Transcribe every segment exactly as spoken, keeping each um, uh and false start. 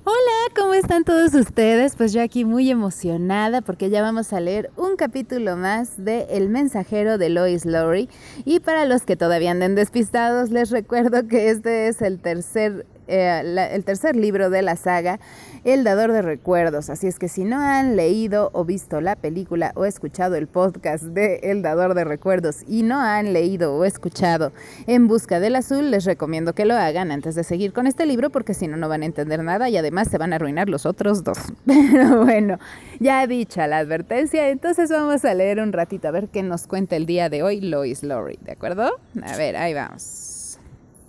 Hola, ¿cómo están todos ustedes? Pues yo aquí muy emocionada porque ya vamos a leer un capítulo más de El mensajero de Lois Lowry. Y para los que todavía anden despistados, les recuerdo que este es el tercer, eh, la, el tercer libro de la saga, El dador de recuerdos. Así es que si no han leído o visto la película o escuchado el podcast de El dador de recuerdos y no han leído o escuchado En busca del azul, les recomiendo que lo hagan antes de seguir con este libro porque si no, no van a entender nada y además se van a arruinar los otros dos. Pero bueno, ya dicha la advertencia, entonces vamos a leer un ratito a ver qué nos cuenta el día de hoy Lois Lowry, ¿de acuerdo? A ver, ahí vamos.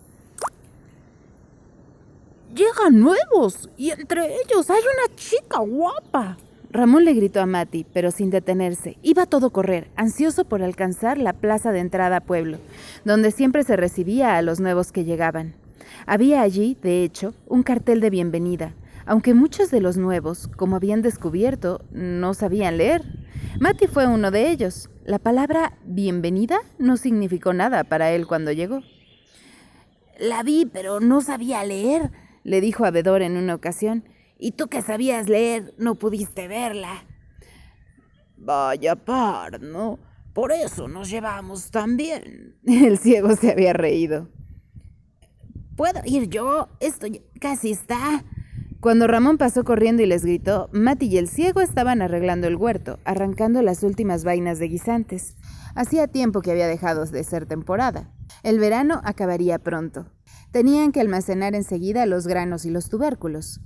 Llegan nuevos y entre ellos hay una chica guapa. Ramón le gritó a Mati, pero sin detenerse. Iba a todo correr, ansioso por alcanzar la plaza de entrada a pueblo, donde siempre se recibía a los nuevos que llegaban. Había allí, de hecho, un cartel de bienvenida, aunque muchos de los nuevos, como habían descubierto, no sabían leer. Mati fue uno de ellos. La palabra bienvenida no significó nada para él cuando llegó. La vi, pero no sabía leer, le dijo a Bedor en una ocasión. Y tú que sabías leer, no pudiste verla. Vaya par, ¿no? Por eso nos llevamos tan bien. El ciego se había reído. ¿Puedo ir yo? Esto casi está. Cuando Ramón pasó corriendo y les gritó, Mati y el ciego estaban arreglando el huerto, arrancando las últimas vainas de guisantes. Hacía tiempo que había dejado de ser temporada. El verano acabaría pronto. Tenían que almacenar enseguida los granos y los tubérculos.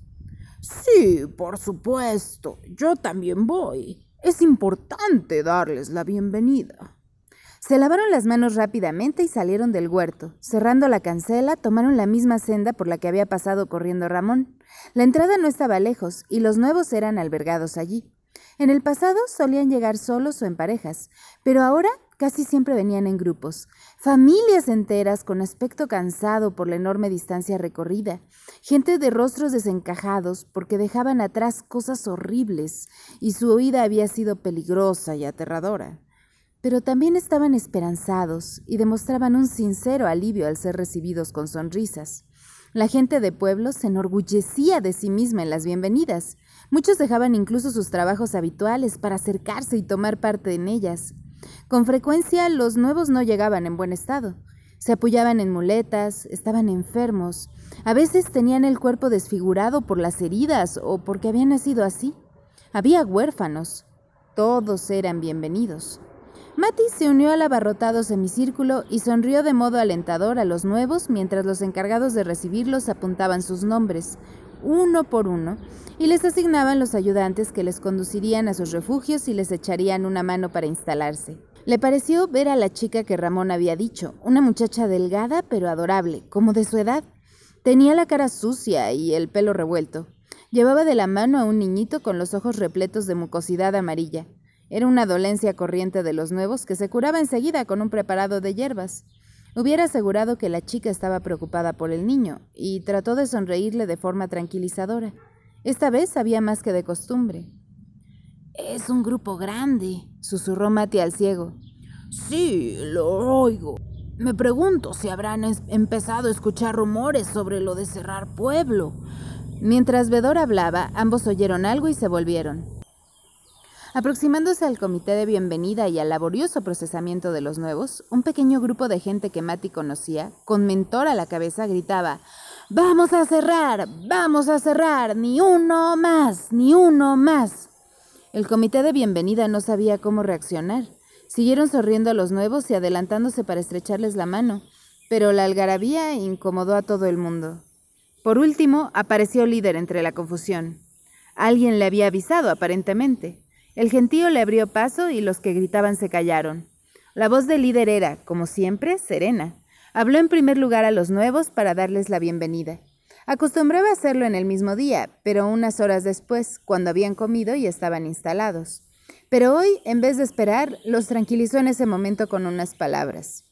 Sí, por supuesto. Yo también voy. Es importante darles la bienvenida. Se lavaron las manos rápidamente y salieron del huerto. Cerrando la cancela, tomaron la misma senda por la que había pasado corriendo Ramón. La entrada no estaba lejos y los nuevos eran albergados allí. En el pasado solían llegar solos o en parejas, pero ahora casi siempre venían en grupos. Familias enteras con aspecto cansado por la enorme distancia recorrida. Gente de rostros desencajados porque dejaban atrás cosas horribles y su huida había sido peligrosa y aterradora. Pero también estaban esperanzados y demostraban un sincero alivio al ser recibidos con sonrisas. La gente de pueblo se enorgullecía de sí misma en las bienvenidas. Muchos dejaban incluso sus trabajos habituales para acercarse y tomar parte en ellas. Con frecuencia los nuevos no llegaban en buen estado. Se apoyaban en muletas, estaban enfermos. A veces tenían el cuerpo desfigurado por las heridas o porque habían nacido así. Había huérfanos. Todos eran bienvenidos. Mati se unió al abarrotado semicírculo y sonrió de modo alentador a los nuevos mientras los encargados de recibirlos apuntaban sus nombres, uno por uno, y les asignaban los ayudantes que les conducirían a sus refugios y les echarían una mano para instalarse. Le pareció ver a la chica que Ramón había dicho, una muchacha delgada pero adorable, como de su edad. Tenía la cara sucia y el pelo revuelto. Llevaba de la mano a un niñito con los ojos repletos de mucosidad amarilla. Era una dolencia corriente de los nuevos que se curaba enseguida con un preparado de hierbas. Hubiera asegurado que la chica estaba preocupada por el niño y trató de sonreírle de forma tranquilizadora. Esta vez había más que de costumbre. «Es un grupo grande», susurró Mati al ciego. «Sí, lo oigo. Me pregunto si habrán es- empezado a escuchar rumores sobre lo de cerrar pueblo». Mientras Bedor hablaba, ambos oyeron algo y se volvieron. Aproximándose al comité de bienvenida y al laborioso procesamiento de los nuevos, un pequeño grupo de gente que Mati conocía, con mentor a la cabeza, gritaba: «¡Vamos a cerrar! ¡Vamos a cerrar! ¡Ni uno más! ¡Ni uno más!». El comité de bienvenida no sabía cómo reaccionar. Siguieron sonriendo a los nuevos y adelantándose para estrecharles la mano, pero la algarabía incomodó a todo el mundo. Por último, apareció líder entre la confusión. Alguien le había avisado, aparentemente. El gentío le abrió paso y los que gritaban se callaron. La voz del líder era, como siempre, serena. Habló en primer lugar a los nuevos para darles la bienvenida. Acostumbraba a hacerlo en el mismo día, pero unas horas después, cuando habían comido y estaban instalados. Pero hoy, en vez de esperar, los tranquilizó en ese momento con unas palabras.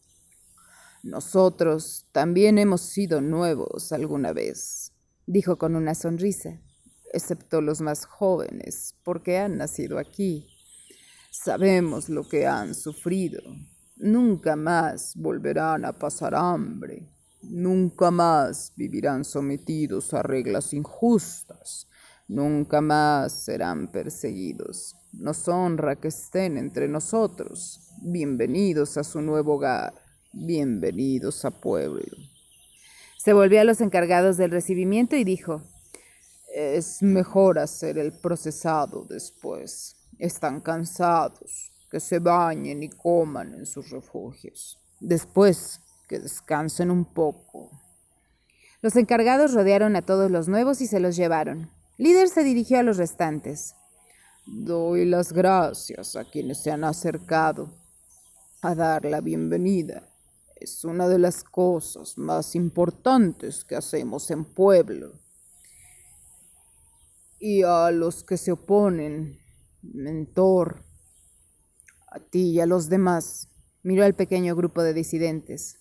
«Nosotros también hemos sido nuevos alguna vez», dijo con una sonrisa. «Excepto los más jóvenes, porque han nacido aquí. Sabemos lo que han sufrido. Nunca más volverán a pasar hambre». Nunca más vivirán sometidos a reglas injustas. Nunca más serán perseguidos. Nos honra que estén entre nosotros. Bienvenidos a su nuevo hogar. Bienvenidos a Pueblo. Se volvió a los encargados del recibimiento y dijo: Es mejor hacer el procesado después. Están cansados. Que se bañen y coman en sus refugios. Después, que descansen un poco. Los encargados rodearon a todos los nuevos y se los llevaron. Líder se dirigió a los restantes. Doy las gracias a quienes se han acercado a dar la bienvenida. Es una de las cosas más importantes que hacemos en Pueblo. Y a los que se oponen, mentor, a ti y a los demás, miró al pequeño grupo de disidentes.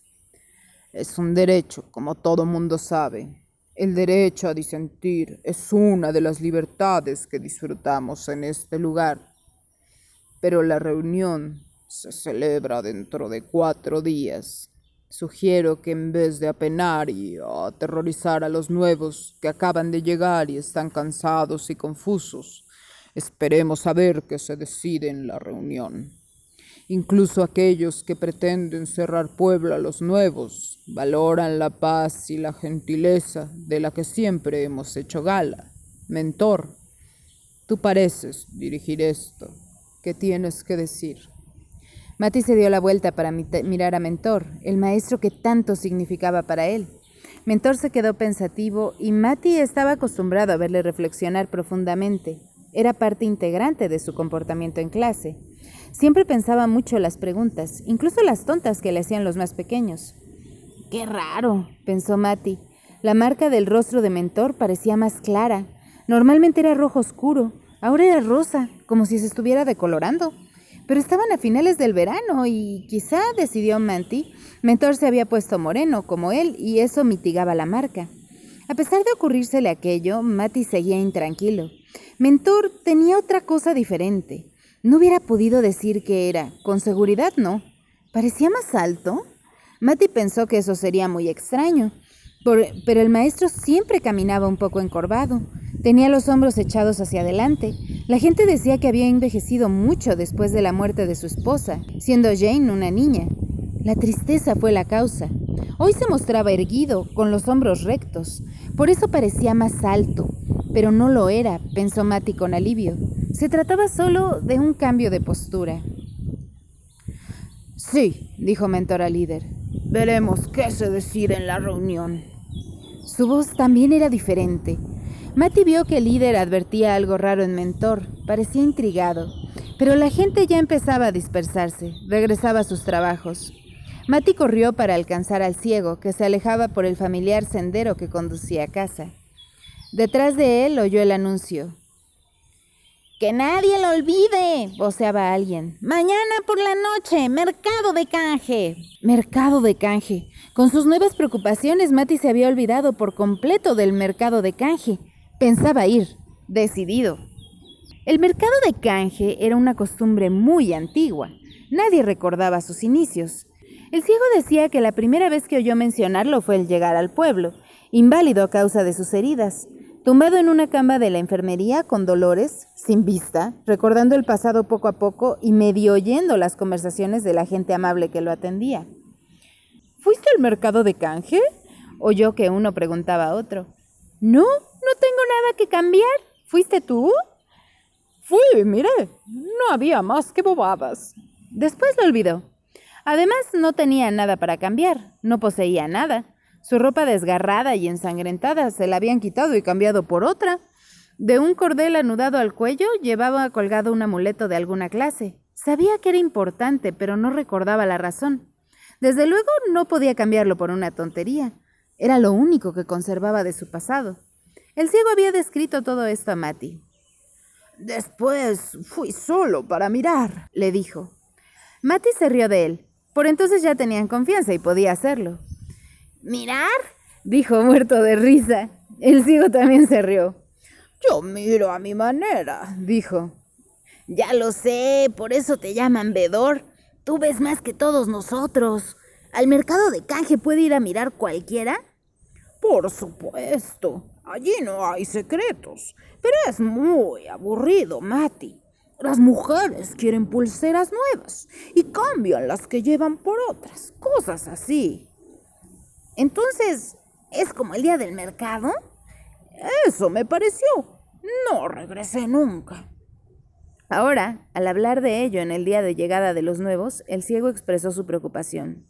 Es un derecho, como todo mundo sabe. El derecho a disentir es una de las libertades que disfrutamos en este lugar. Pero la reunión se celebra dentro de cuatro días. Sugiero que en vez de apenar y aterrorizar a los nuevos que acaban de llegar y están cansados y confusos, esperemos a ver qué se decide en la reunión. Incluso aquellos que pretenden cerrar Pueblo a los nuevos valoran la paz y la gentileza de la que siempre hemos hecho gala. Mentor, tú pareces dirigir esto. ¿Qué tienes que decir? Mati se dio la vuelta para mirar a Mentor, el maestro que tanto significaba para él. Mentor se quedó pensativo y Mati estaba acostumbrado a verle reflexionar profundamente. Era parte integrante de su comportamiento en clase. Siempre pensaba mucho las preguntas, incluso las tontas que le hacían los más pequeños. «Qué raro», pensó Mati. La marca del rostro de Mentor parecía más clara. Normalmente era rojo oscuro, ahora era rosa, como si se estuviera decolorando. Pero estaban a finales del verano y quizá, decidió Mati, Mentor se había puesto moreno como él y eso mitigaba la marca. A pesar de ocurrírsele aquello, Mati seguía intranquilo. Mentor tenía otra cosa diferente. No hubiera podido decir qué era. Con seguridad no. ¿Parecía más alto? Mati pensó que eso sería muy extraño. Por, pero el maestro siempre caminaba un poco encorvado. Tenía los hombros echados hacia adelante. La gente decía que había envejecido mucho después de la muerte de su esposa, siendo Jane una niña. La tristeza fue la causa. Hoy se mostraba erguido, con los hombros rectos. Por eso parecía más alto. Pero no lo era, pensó Mati con alivio. Se trataba solo de un cambio de postura. Sí, dijo Mentor al líder. Veremos qué se decide en la reunión. Su voz también era diferente. Mati vio que el líder advertía algo raro en Mentor. Parecía intrigado. Pero la gente ya empezaba a dispersarse. Regresaba a sus trabajos. Mati corrió para alcanzar al ciego, que se alejaba por el familiar sendero que conducía a casa. Detrás de él oyó el anuncio. ¡Que nadie lo olvide!, voceaba alguien. ¡Mañana por la noche, mercado de canje! Mercado de canje. Con sus nuevas preocupaciones, Mati se había olvidado por completo del mercado de canje. Pensaba ir, decidido. El mercado de canje era una costumbre muy antigua. Nadie recordaba sus inicios. El ciego decía que la primera vez que oyó mencionarlo fue al llegar al pueblo, inválido a causa de sus heridas. Tumbado en una cama de la enfermería con dolores, sin vista, recordando el pasado poco a poco y medio oyendo las conversaciones de la gente amable que lo atendía. ¿Fuiste al mercado de canje?, oyó que uno preguntaba a otro. No, no tengo nada que cambiar. ¿Fuiste tú? Fui, miré. No había más que bobadas. Después lo olvidó. Además, no tenía nada para cambiar. No poseía nada. Su ropa desgarrada y ensangrentada se la habían quitado y cambiado por otra. De un cordel anudado al cuello llevaba colgado un amuleto de alguna clase. Sabía que era importante, pero no recordaba la razón. Desde luego no podía cambiarlo por una tontería. Era lo único que conservaba de su pasado. El ciego había descrito todo esto a Mati. Después fui solo para mirar, le dijo. Mati se rió de él. Por entonces ya tenían confianza y podía hacerlo. ¿Mirar?, dijo muerto de risa. El ciego también se rió. Yo miro a mi manera, dijo. Ya lo sé, por eso te llaman vedor. Tú ves más que todos nosotros. ¿Al mercado de canje puede ir a mirar cualquiera? Por supuesto, allí no hay secretos, pero es muy aburrido, Mati. Las mujeres quieren pulseras nuevas y cambian las que llevan por otras, cosas así. Entonces, ¿es como el día del mercado? Eso me pareció. No regresé nunca. Ahora, al hablar de ello en el día de llegada de los nuevos, el ciego expresó su preocupación.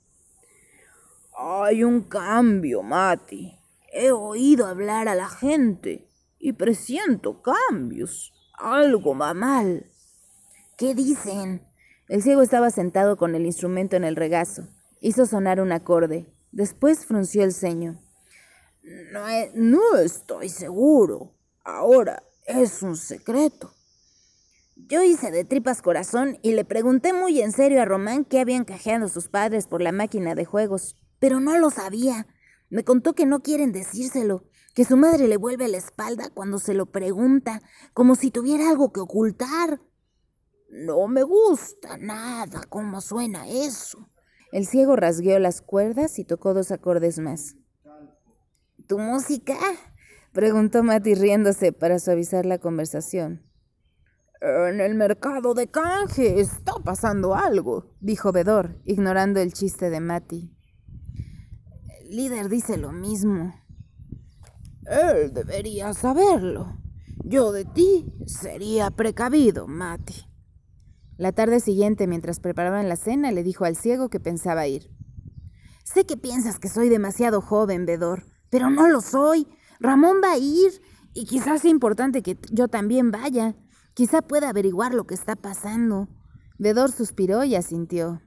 Hay un cambio, Mati. He oído hablar a la gente y presiento cambios. Algo va mal. ¿Qué dicen? El ciego estaba sentado con el instrumento en el regazo. Hizo sonar un acorde. Después frunció el ceño. No, he- no estoy seguro. Ahora es un secreto. Yo hice de tripas corazón y le pregunté muy en serio a Román qué habían canjeado sus padres por la máquina de juegos, pero no lo sabía. Me contó que no quieren decírselo, que su madre le vuelve la espalda cuando se lo pregunta, como si tuviera algo que ocultar. No me gusta nada cómo suena eso. El ciego rasgueó las cuerdas y tocó dos acordes más. ¿Tu música? Preguntó Mati riéndose para suavizar la conversación. En el mercado de canje está pasando algo, dijo Vedor, ignorando el chiste de Mati. El líder dice lo mismo. Él debería saberlo. Yo de ti sería precavido, Mati. La tarde siguiente, mientras preparaban la cena, le dijo al ciego que pensaba ir. Sé que piensas que soy demasiado joven, Vedor, pero no lo soy. Ramón va a ir y quizás sea importante que yo también vaya. Quizá pueda averiguar lo que está pasando. Vedor suspiró y asintió.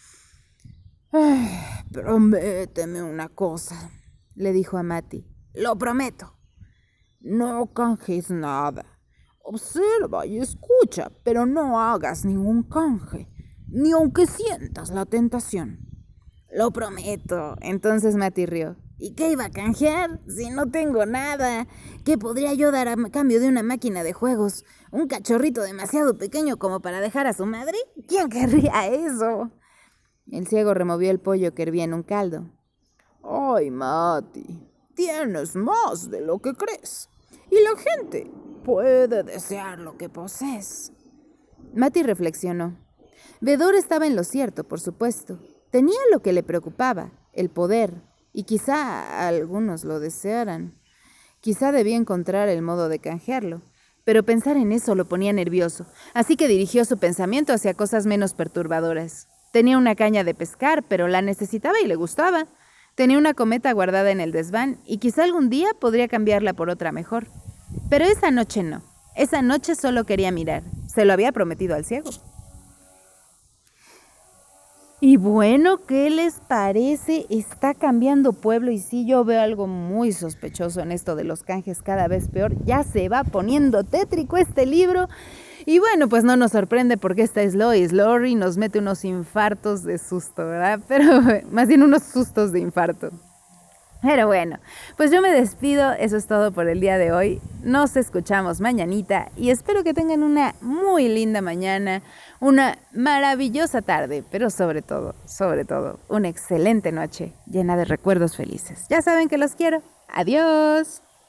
Ay, prométeme una cosa, le dijo a Mati. Lo prometo. No canjes nada. Observa y escucha, pero no hagas ningún canje, ni aunque sientas la tentación. Lo prometo. Entonces Mati rió. ¿Y qué iba a canjear si no tengo nada? ¿Qué podría yo dar a cambio de una máquina de juegos? ¿Un cachorrito demasiado pequeño como para dejar a su madre? ¿Quién querría eso? El ciego removió el pollo que hervía en un caldo. Ay, Mati, tienes más de lo que crees. Y la gente puede desear lo que posees. Mati reflexionó. Vedor estaba en lo cierto, por supuesto. Tenía lo que le preocupaba, el poder, y quizá algunos lo desearan. Quizá debía encontrar el modo de canjearlo, pero pensar en eso lo ponía nervioso, así que dirigió su pensamiento hacia cosas menos perturbadoras. Tenía una caña de pescar, pero la necesitaba y le gustaba. Tenía una cometa guardada en el desván y quizá algún día podría cambiarla por otra mejor. Pero esa noche no. Esa noche solo quería mirar. Se lo había prometido al ciego. Y bueno, ¿qué les parece? Está cambiando Pueblo y sí, yo veo algo muy sospechoso en esto de los canjes cada vez peor. Ya se va poniendo tétrico este libro. Y bueno, pues no nos sorprende porque esta es Lois Lowry, nos mete unos infartos de susto, ¿verdad? Pero más bien unos sustos de infarto. Pero bueno, pues yo me despido, eso es todo por el día de hoy. Nos escuchamos mañanita y espero que tengan una muy linda mañana, una maravillosa tarde, pero sobre todo, sobre todo, una excelente noche llena de recuerdos felices. Ya saben que los quiero. Adiós.